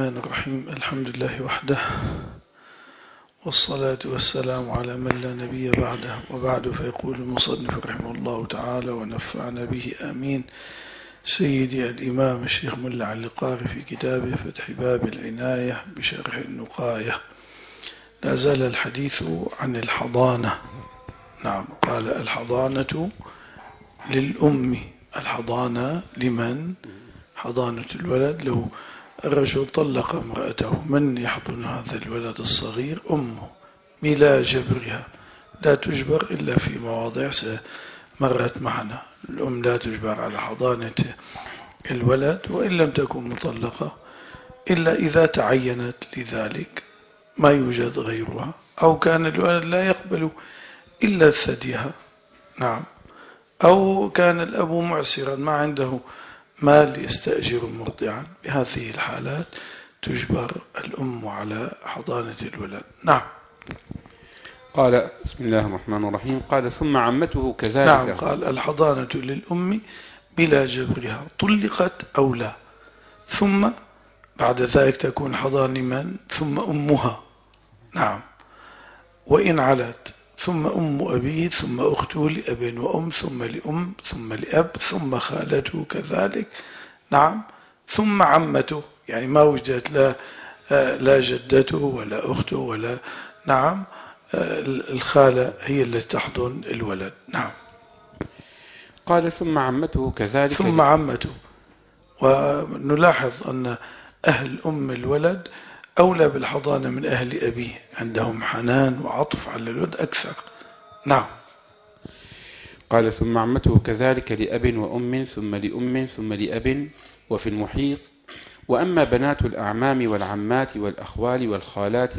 الرحمن الرحيم. الحمد لله وحده، والصلاة والسلام على من لا نبي بعده، وبعد. فيقول المصنف رحمه الله تعالى ونفعنا به آمين. سيدي الإمام الشيخ ملا علقاري في كتابه فتح باب العناية بشرح النقاية، لا زال الحديث عن الحضانة. نعم، قال الحضانة للأم. الحضانة لمن؟ حضانة الولد له. الرجل طلق امرأته، من يحضن هذا الولد الصغير؟ أمه، بلا جبرها، لا تجبر إلا في مواضع مرت معنا. الأم لا تجبر على حضانة الولد وإن لم تكن مطلقة، إلا إذا تعينت لذلك، ما يوجد غيرها، أو كان الولد لا يقبل إلا ثديها. نعم، أو كان الأب معسرا ما عنده مال يستأجر مرضعا. بهذه الحالات تجبر الأم على حضانة الولد. نعم. قال بسم الله الرحمن الرحيم. قال ثم عمته كذلك. نعم، قال الحضانة للأم بلا جبرها، طلقت أو لا، ثم بعد ذلك تكون حضانة من؟ ثم أمها. نعم، وإن علت ثم أم أبيه، ثم أخته لأب وأم، ثم لأم، ثم لأب، ثم خالته كذلك. نعم، ثم عمته، يعني ما وجدت لا جدته ولا أخته ولا. نعم، الخالة هي التي تحضن الولد. نعم. قال ثم عمته كذلك. ثم عمته، ونلاحظ أن أهل أم الولد أولى بالحضانة من أهل أبيه، عندهم حنان وعطف على الولد أكثر. نعم. قال ثم عمته كذلك لأب وأم، ثم لأم، ثم لأب، وفي المحيط. وأما بنات الأعمام والعمات والأخوال والخالات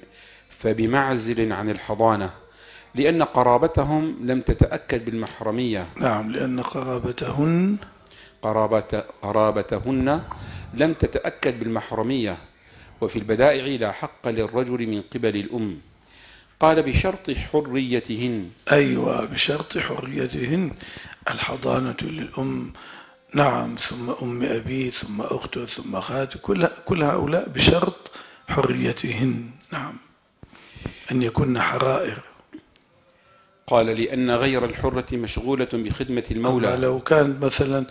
فبمعزل عن الحضانة، لأن قرابتهم لم تتأكد بالمحرمية. نعم، لأن قرابتهن لم تتأكد بالمحرمية. وفي البدائع لا حق للرجل من قبل الأم. قال بشرط حريتهن. أيوة، بشرط حريتهن. الحضانة للأم، نعم، ثم أم أبيه، ثم أخته، ثم خالته، كل هؤلاء بشرط حريتهن. نعم، أن يكون حرائر. قال لأن غير الحرة مشغولة بخدمة المولى. لو كانت مثلا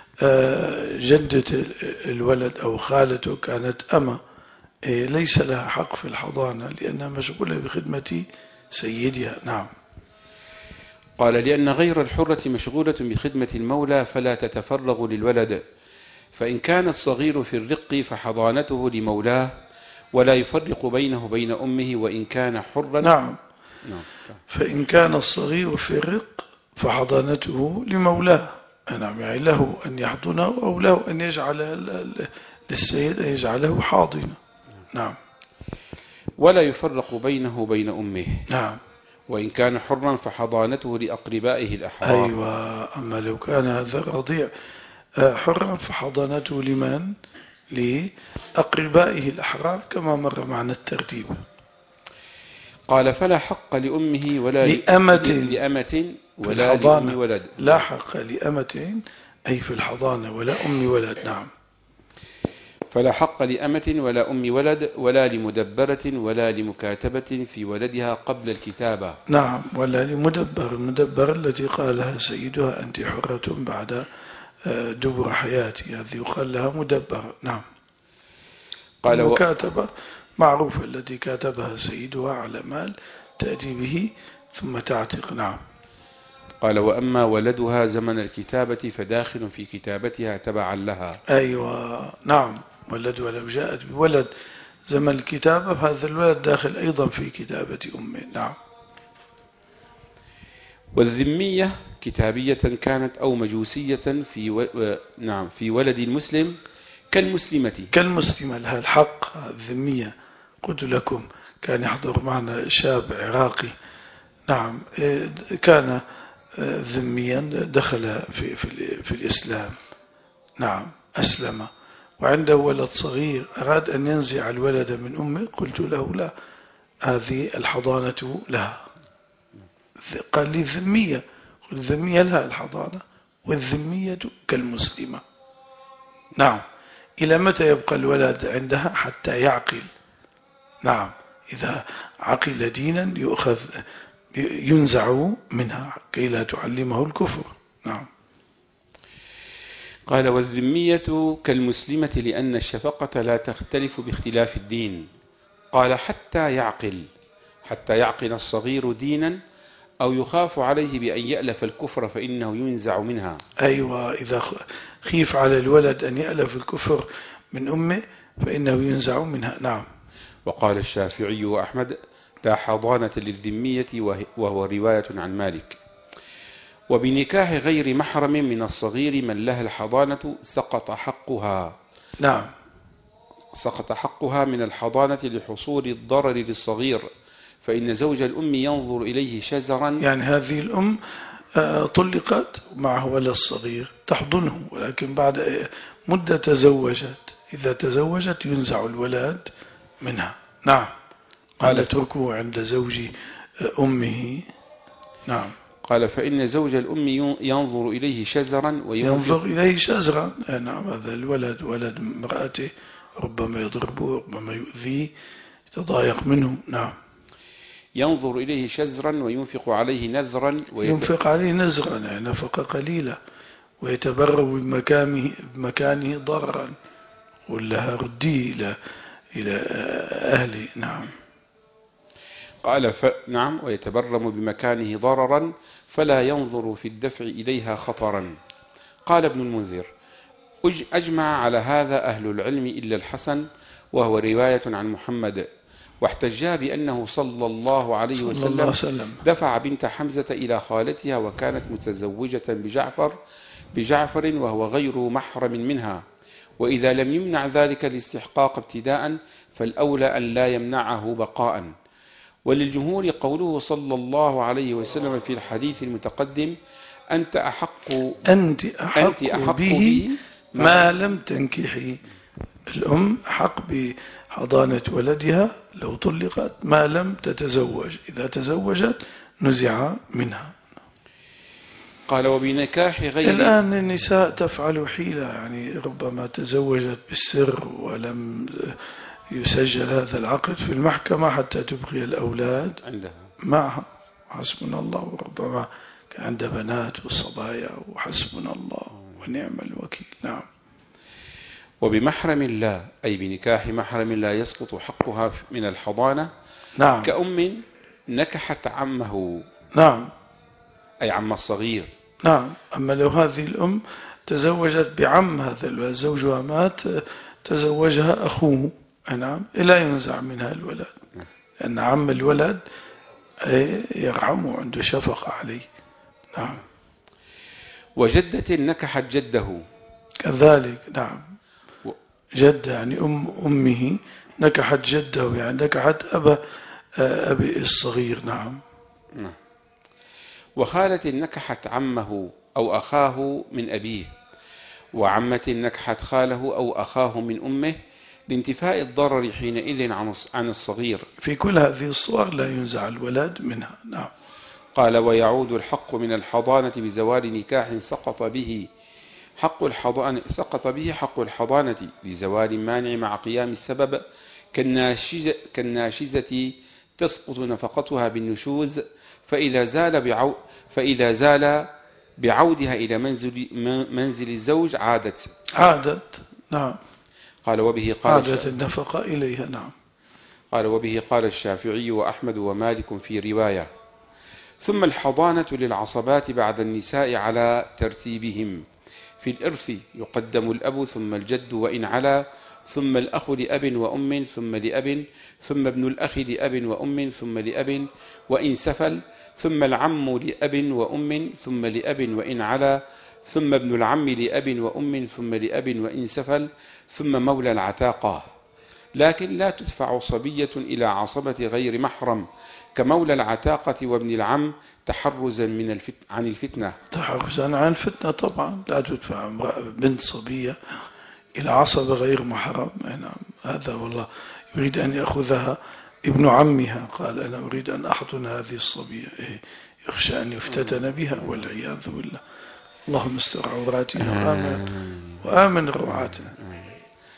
جدة الولد أو خالته كانت أمة، ليس لها حق في الحضانة لأنها مشغولة بخدمة سيدها. نعم. قال لأن غير الحرة مشغولة بخدمة المولى فلا تتفرغ للولد، فإن كان الصغير في الرق فحضانته لمولاه، ولا يفرق بينه وبين أمه وإن كان حرا. نعم. فإن كان الصغير في الرق فحضانته لمولاه. نعم، يعني له أن يحضنه أو له أن يجعل للسيد أن يجعله حاضنا. نعم. ولا يفرق بينه وبين أمه. نعم. وإن كان حرا فحضانته لأقربائه الأحرار. أيوة، أما لو كان هذا الرضيع حرا فحضانته لمن؟ لأقربائه الأحرار، كما مر معنا الترتيب. قال فلا حق لأمه ولا لأمة ولا لأم ولد. لا حق لأمة أي في الحضانة، ولا أم ولد. نعم. فلا حق لأمة ولا أم ولد ولا لمدبرة ولا لمكاتبة في ولدها قبل الكتابة. نعم، ولا لمدبر. المدبر التي قالها سيدها أنت حرة بعد دبر حياتي، هذه يقال لها مدبر. نعم. قال المكاتبة معروفة، التي كاتبها سيدها على مال تأتي به ثم تعتق. نعم. قال وأما ولدها زمن الكتابة فداخل في كتابتها تبعا لها. أيوة، نعم، ولدها لو جاءت بولد زمن الكتابة فهذا الولد داخل أيضا في كتابة أمه. نعم. والذمية كتابية كانت أو مجوسية في ولد المسلم كالمسلمة لها الحق. الذمية قلت لكم كان يحضر معنا شاب عراقي. نعم، كان ذميا، دخل في الإسلام. نعم، أسلم، وعنده ولد صغير أراد أن ينزع الولد من أمه، قلت له لا، هذه الحضانة لها. قال لي ذمية، قلت الذمية لها الحضانة، والذمية كالمسلمة. نعم، إلى متى يبقى الولد عندها؟ حتى يعقل. نعم، إذا عقل دينا ينزع منها كي لا تعلمه الكفر. نعم. قال: والذمية كالمسلمة لأن الشفقة لا تختلف باختلاف الدين. قال: حتى يعقل الصغير دينا أو يخاف عليه بأن يألف الكفر فإنه ينزع منها. أيوة، إذا خيف على الولد أن يألف الكفر من أمه فإنه ينزع منها. نعم. وقال الشافعي وأحمد: لا حضانة للذمية، وهو رواية عن مالك. وبنكاح غير محرم من الصغير من لها الحضانة سقط حقها. نعم، سقط حقها من الحضانة لحصول الضرر للصغير، فإن زوج الأم ينظر إليه شزرا. يعني هذه الأم طلقت معه ولد الصغير تحضنه، ولكن بعد مدة تزوجت. إذا تزوجت ينزع الولد منها. نعم. قال: اتركوه عند زوج أمه. نعم. قال: فإن زوج الأم ينظر إليه شزرا ينظر إليه شزرا. نعم، هذا الولد ولد امرأته، ربما يضربه، ربما يؤذيه، يتضايق منه. نعم. ينظر إليه شزرا وينفق عليه نذرا ينفق عليه نزرا، يعني نفقة قليلة، ويتبرر بمكانه ضررا، قل لها رديه إلى أهلي. نعم. قال: نعم، ويتبرم بمكانه ضررا فلا ينظر في الدفع إليها خطرا. قال ابن المنذر: أجمع على هذا أهل العلم إلا الحسن، وهو رواية عن محمد، واحتجا بأنه صلى الله عليه وسلم دفع بنت حمزة إلى خالتها وكانت متزوجة بجعفر وهو غير محرم منها، وإذا لم يمنع ذلك الاستحقاق ابتداء فالأولى أن لا يمنعه بقاء. وللجمهور قوله صلى الله عليه وسلم في الحديث المتقدم: أنت أحق به ما لم تنكحي. الأم أحق بحضانة ولدها لو طلقت ما لم تتزوج، إذا تزوجت نزع منها. قال: وبنكاح غير. الآن النساء تفعل حيلة، يعني ربما تزوجت بالسر ولم يسجل هذا العقد في المحكمة حتى تبقي الأولاد عندها معها، حسبنا الله. وربما كان عند بنات والصبايا، وحسبنا الله ونعم الوكيل. نعم. وبمحرم الله أي بنكاح محرم لا يسقط حقها من الحضانة. نعم. كأم نكحت عمه. نعم، أي عم الصغير. نعم. أما لو هذه الأم تزوجت بعم هذا الولد، زوجها مات، تزوجها أخوه، نعم، لا ينزع منها الولد، لأن عم الولد يرحمه، عنده شفقة عليه. نعم. وجدة نكحت جده كذلك. نعم. جدة يعني أمه نكحت جده، يعني نكحت أبي الصغير. نعم. وخالة نكحت عمه أو أخاه من أبيه، وعمة نكحت خاله أو أخاه من أمه، لانتفاء الضرر حينئذ عن الصغير. في كل هذه الصور لا ينزع الولد منها. نعم. قال: ويعود الحق من الحضانة بزوال نكاح سقط به حق الحضانة لزوال مانع مع قيام السبب، كالناشزة تسقط نفقتها بالنشوز، فإذا زال بعودها إلى منزل الزوج عادت. نعم. قال: وبه عادت النفقة إليها. نعم. قال: وبه قال الشافعي وأحمد ومالك في رواية. ثم الحضانة للعصبات بعد النساء على ترتيبهم. في الإرث يقدم الأب ثم الجد وإن علا، ثم الأخ لأب وأم ثم لأب، ثم ابن الأخ لأب وأم ثم لأب وإن سفل، ثم العم لأب وأم ثم لأب وإن علا، ثم ابن العم لأب وأم ثم لأب وإن سفل، ثم مولى العتاقة. لكن لا تدفع صبية إلى عصبة غير محرم كمولى العتاقة وابن العم تحرزا عن الفتنة. تحرزا عن الفتنة طبعا، لا تدفع بنت صبية إلى عصبة غير محرم. نعم. هذا والله يريد أن يأخذها ابن عمها، قال: أنا أريد أن أحضن هذه الصبية، يخشى أن يفتتن بها والعياذ بالله. اللهم استر عوراتنا وآمن روعاتنا.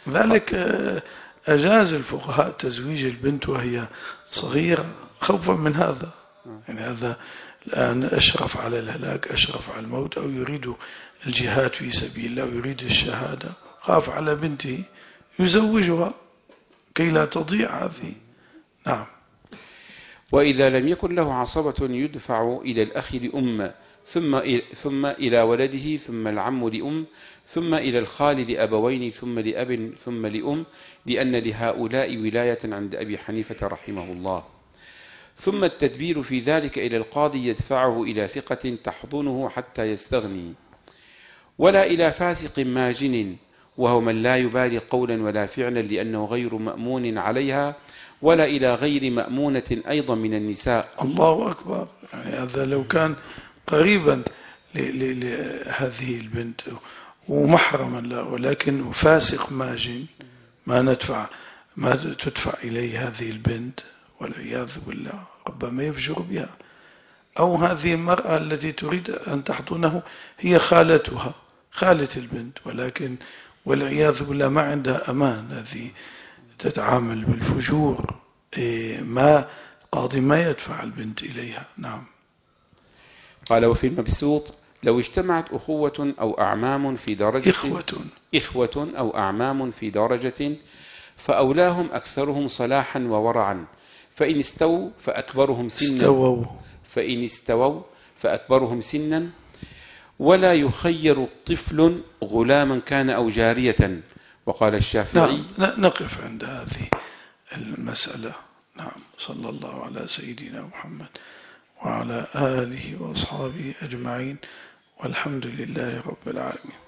ذلك أجاز الفقهاء تزويج البنت وهي صغيرة خوفا من هذا. يعني هذا الآن أشرف على الهلاك، أشرف على الموت، أو يريد الجهاد في سبيل الله ويريد الشهادة، خاف على بنته يزوجها كي لا تضيع هذه. نعم. وإذا لم يكن له عصبة يدفع إلى الأخ لأم، ثم إلى ولده، ثم العم لأم، ثم إلى الخال لأبوين، ثم لأب، ثم لأم، لأن لهؤلاء ولاية عند أبي حنيفة رحمه الله. ثم التدبير في ذلك إلى القاضي يدفعه إلى ثقة تحضنه حتى يستغني، ولا إلى فاسق ماجن، وهو من لا يبالي قولا ولا فعلا لأنه غير مأمون عليها، ولا إلى غير مأمونة أيضا من النساء. الله أكبر. يعني هذا لو كان قريبا لهذه البنت ومحرما له، ولكن فاسق ماجن ما تدفع إليه هذه البنت والعياذ بالله، ربما يفجر بها. أو هذه المرأة التي تريد أن تحضنه هي خالتها، خالة البنت، ولكن والعياذ بالله ما عندها أمان، هذه تتعامل بالفجور، ما القاضي ما يدفع البنت إليها. نعم. قال: وفي المبسوط لو اجتمعت أخوة أو أعمام في درجة، إخوة أو أعمام في درجة، فأولاهم أكثرهم صلاحا وورعا، فإن استووا فأكبرهم سنا، ولا يخير الطفل غلاما كان أو جارية. وقال الشافعي. نعم. نقف عند هذه المسألة. نعم. صلى الله على سيدنا محمد وعلى آله وأصحابه أجمعين، والحمد لله رب العالمين.